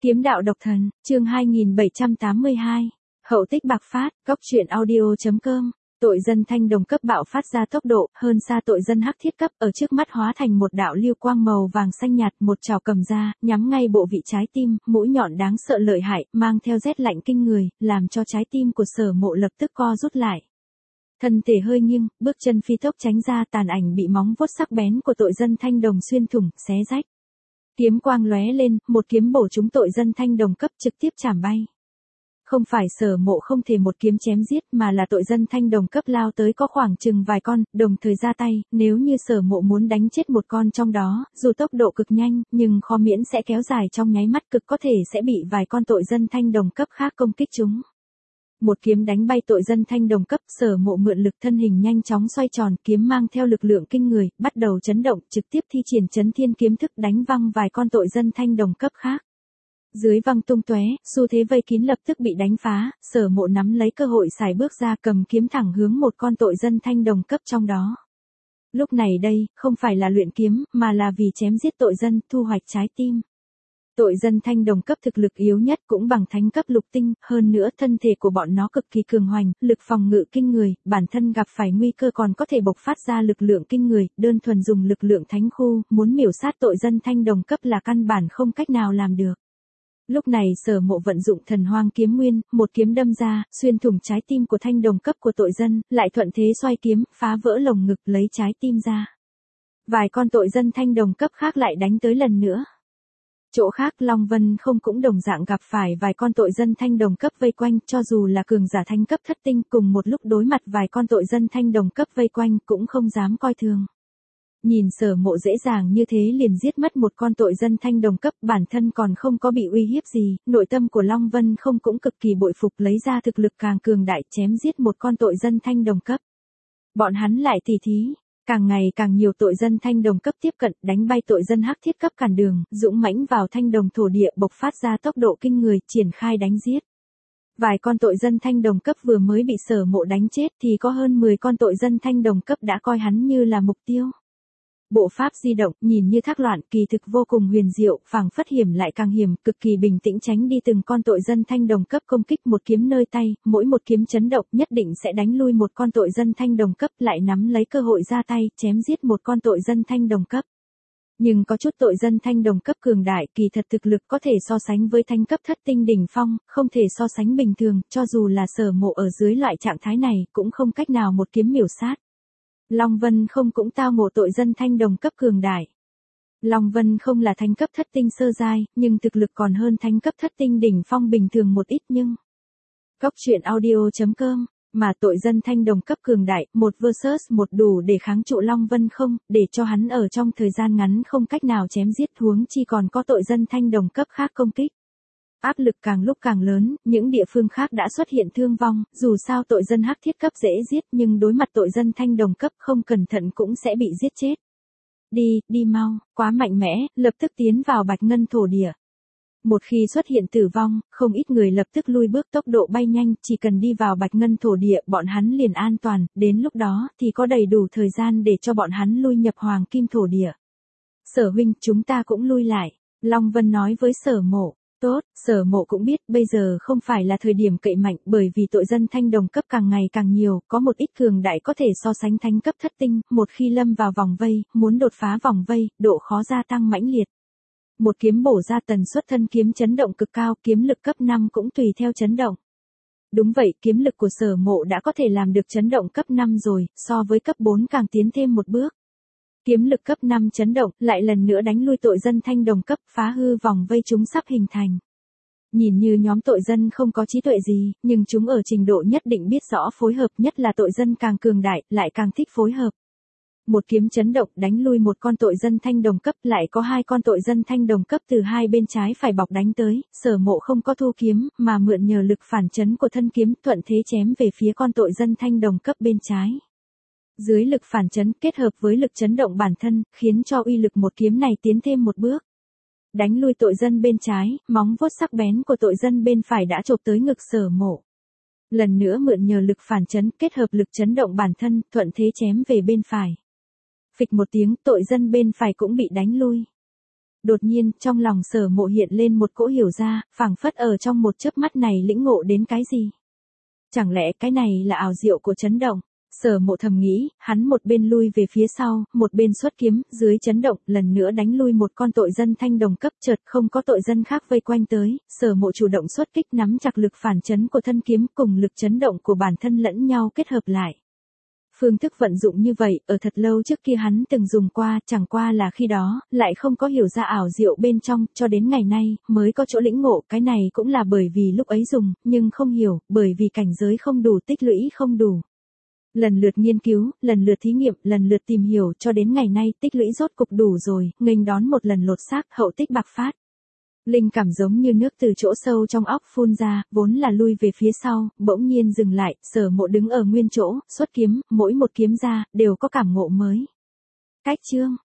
Kiếm đạo độc thần, chương 2782. Hậu tích bạc phát, góc truyện audio.com. Tội dân thanh đồng cấp bạo phát ra tốc độ, hơn xa tội dân hắc thiết cấp, ở trước mắt hóa thành một đạo lưu quang màu vàng xanh nhạt, một chảo cầm ra, nhắm ngay bộ vị trái tim, mũi nhọn đáng sợ lợi hại, mang theo rét lạnh kinh người, làm cho trái tim của Sở Mộ lập tức co rút lại. Thân thể hơi nghiêng, bước chân phi tốc tránh ra, tàn ảnh bị móng vuốt sắc bén của tội dân thanh đồng xuyên thủng, xé rách. Kiếm quang lóe lên, một kiếm bổ trúng tội dân thanh đồng cấp, trực tiếp chảm bay. Không phải Sở Mộ không thể một kiếm chém giết, mà là tội dân thanh đồng cấp lao tới có khoảng chừng vài con, đồng thời ra tay, nếu như Sở Mộ muốn đánh chết một con trong đó, dù tốc độ cực nhanh, nhưng khó miễn sẽ kéo dài trong nháy mắt, cực có thể sẽ bị vài con tội dân thanh đồng cấp khác công kích chúng. Một kiếm đánh bay tội dân thanh đồng cấp, Sở Mộ mượn lực thân hình nhanh chóng xoay tròn, kiếm mang theo lực lượng kinh người, bắt đầu chấn động, trực tiếp thi triển chấn thiên kiếm thức đánh văng vài con tội dân thanh đồng cấp khác. Dưới văng tung tóe, xu thế vây kín lập tức bị đánh phá, Sở Mộ nắm lấy cơ hội xài bước ra, cầm kiếm thẳng hướng một con tội dân thanh đồng cấp trong đó. Lúc này đây, không phải là luyện kiếm, mà là vì chém giết tội dân, thu hoạch trái tim. Tội dân thanh đồng cấp thực lực yếu nhất cũng bằng thánh cấp lục tinh, hơn nữa thân thể của bọn nó cực kỳ cường hoành, lực phòng ngự kinh người, bản thân gặp phải nguy cơ còn có thể bộc phát ra lực lượng kinh người, đơn thuần dùng lực lượng thánh khu, muốn miểu sát tội dân thanh đồng cấp là căn bản không cách nào làm được. Lúc này Sở Mộ vận dụng thần hoang kiếm nguyên, một kiếm đâm ra, xuyên thủng trái tim của thanh đồng cấp của tội dân, lại thuận thế xoay kiếm, phá vỡ lồng ngực lấy trái tim ra. Vài con tội dân thanh đồng cấp khác lại đánh tới lần nữa. Chỗ khác Long Vân không cũng đồng dạng gặp phải vài con tội dân thanh đồng cấp vây quanh, cho dù là cường giả thánh cấp thất tinh cùng một lúc đối mặt vài con tội dân thanh đồng cấp vây quanh cũng không dám coi thường. Nhìn Sở Mộ dễ dàng như thế liền giết mất một con tội dân thanh đồng cấp, bản thân còn không có bị uy hiếp gì, nội tâm của Long Vân không cũng cực kỳ bội phục, lấy ra thực lực càng cường đại chém giết một con tội dân thanh đồng cấp. Bọn hắn lại tỉ thí. Càng ngày càng nhiều tội dân thanh đồng cấp tiếp cận, đánh bay tội dân hắc thiết cấp cản đường, dũng mãnh vào thanh đồng thổ địa, bộc phát ra tốc độ kinh người, triển khai đánh giết. Vài con tội dân thanh đồng cấp vừa mới bị Sở Mộ đánh chết thì có hơn 10 con tội dân thanh đồng cấp đã coi hắn như là mục tiêu. Bộ pháp di động, nhìn như thác loạn, kỳ thực vô cùng huyền diệu, phảng phất hiểm lại càng hiểm, cực kỳ bình tĩnh tránh đi từng con tội dân thanh đồng cấp công kích, một kiếm nơi tay, mỗi một kiếm chấn động nhất định sẽ đánh lui một con tội dân thanh đồng cấp, lại nắm lấy cơ hội ra tay, chém giết một con tội dân thanh đồng cấp. Nhưng có chút tội dân thanh đồng cấp cường đại, kỳ thật thực lực có thể so sánh với thánh cấp thất tinh đỉnh phong, không thể so sánh bình thường, cho dù là Sở Mộ ở dưới loại trạng thái này, cũng không cách nào một kiếm miểu sát. Long Vân không cũng tao ngộ tội dân thanh đồng cấp cường đại. Long Vân không là thánh cấp thất tinh sơ giai, nhưng thực lực còn hơn thánh cấp thất tinh đỉnh phong bình thường một ít nhưng. Góc truyện audio.com, mà tội dân thanh đồng cấp cường đại, một versus một đủ để kháng trụ Long Vân không, để cho hắn ở trong thời gian ngắn không cách nào chém giết, huống chi còn có tội dân thanh đồng cấp khác công kích. Áp lực càng lúc càng lớn, những địa phương khác đã xuất hiện thương vong, dù sao tội dân hắc thiết cấp dễ giết nhưng đối mặt tội dân thanh đồng cấp không cẩn thận cũng sẽ bị giết chết. Đi mau, quá mạnh mẽ, lập tức tiến vào bạch ngân thổ địa. Một khi xuất hiện tử vong, không ít người lập tức lui bước, tốc độ bay nhanh, chỉ cần đi vào bạch ngân thổ địa bọn hắn liền an toàn, đến lúc đó thì có đầy đủ thời gian để cho bọn hắn lui nhập hoàng kim thổ địa. Sở huynh, chúng ta cũng lui lại, Long Vân nói với Sở Mộ. Tốt, Sở Mộ cũng biết bây giờ không phải là thời điểm cậy mạnh, bởi vì tội dân thanh đồng cấp càng ngày càng nhiều, có một ít cường đại có thể so sánh thánh cấp thất tinh, một khi lâm vào vòng vây, muốn đột phá vòng vây, độ khó gia tăng mãnh liệt. Một kiếm bổ ra tần suất thân kiếm chấn động cực cao, kiếm lực cấp 5 cũng tùy theo chấn động. Đúng vậy, kiếm lực của Sở Mộ đã có thể làm được chấn động cấp 5 rồi, so với cấp 4 càng tiến thêm một bước. Kiếm lực cấp 5 chấn động, lại lần nữa đánh lui tội dân thanh đồng cấp, phá hư vòng vây chúng sắp hình thành. Nhìn như nhóm tội dân không có trí tuệ gì, nhưng chúng ở trình độ nhất định biết rõ phối hợp, nhất là tội dân càng cường đại, lại càng thích phối hợp. Một kiếm chấn động đánh lui một con tội dân thanh đồng cấp, lại có hai con tội dân thanh đồng cấp từ hai bên trái phải bọc đánh tới, Sở Mộ không có thu kiếm, mà mượn nhờ lực phản chấn của thân kiếm, thuận thế chém về phía con tội dân thanh đồng cấp bên trái. Dưới lực phản chấn kết hợp với lực chấn động bản thân, khiến cho uy lực một kiếm này tiến thêm một bước. Đánh lui tội dân bên trái, móng vuốt sắc bén của tội dân bên phải đã chộp tới ngực Sở Mộ. Lần nữa mượn nhờ lực phản chấn kết hợp lực chấn động bản thân, thuận thế chém về bên phải. Phịch một tiếng, tội dân bên phải cũng bị đánh lui. Đột nhiên, trong lòng Sở Mộ hiện lên một cỗ hiểu ra, phảng phất ở trong một chớp mắt này lĩnh ngộ đến cái gì. Chẳng lẽ cái này là ảo diệu của chấn động? Sở Mộ thầm nghĩ, hắn một bên lui về phía sau, một bên xuất kiếm, dưới chấn động, lần nữa đánh lui một con tội dân thanh đồng cấp, chợt không có tội dân khác vây quanh tới, Sở Mộ chủ động xuất kích, nắm chặt lực phản chấn của thân kiếm cùng lực chấn động của bản thân lẫn nhau kết hợp lại. Phương thức vận dụng như vậy, ở thật lâu trước kia hắn từng dùng qua, chẳng qua là khi đó, lại không có hiểu ra ảo diệu bên trong, cho đến ngày nay, mới có chỗ lĩnh ngộ, cái này cũng là bởi vì lúc ấy dùng, nhưng không hiểu, bởi vì cảnh giới không đủ, tích lũy không đủ. Lần lượt nghiên cứu, lần lượt thí nghiệm, lần lượt tìm hiểu, cho đến ngày nay, tích lũy rốt cục đủ rồi, nghênh đón một lần lột xác, hậu tích bạc phát. Linh cảm giống như nước từ chỗ sâu trong óc phun ra, vốn là lui về phía sau, bỗng nhiên dừng lại, Sở Mộ đứng ở nguyên chỗ, xuất kiếm, mỗi một kiếm ra, đều có cảm ngộ mới. Cách chương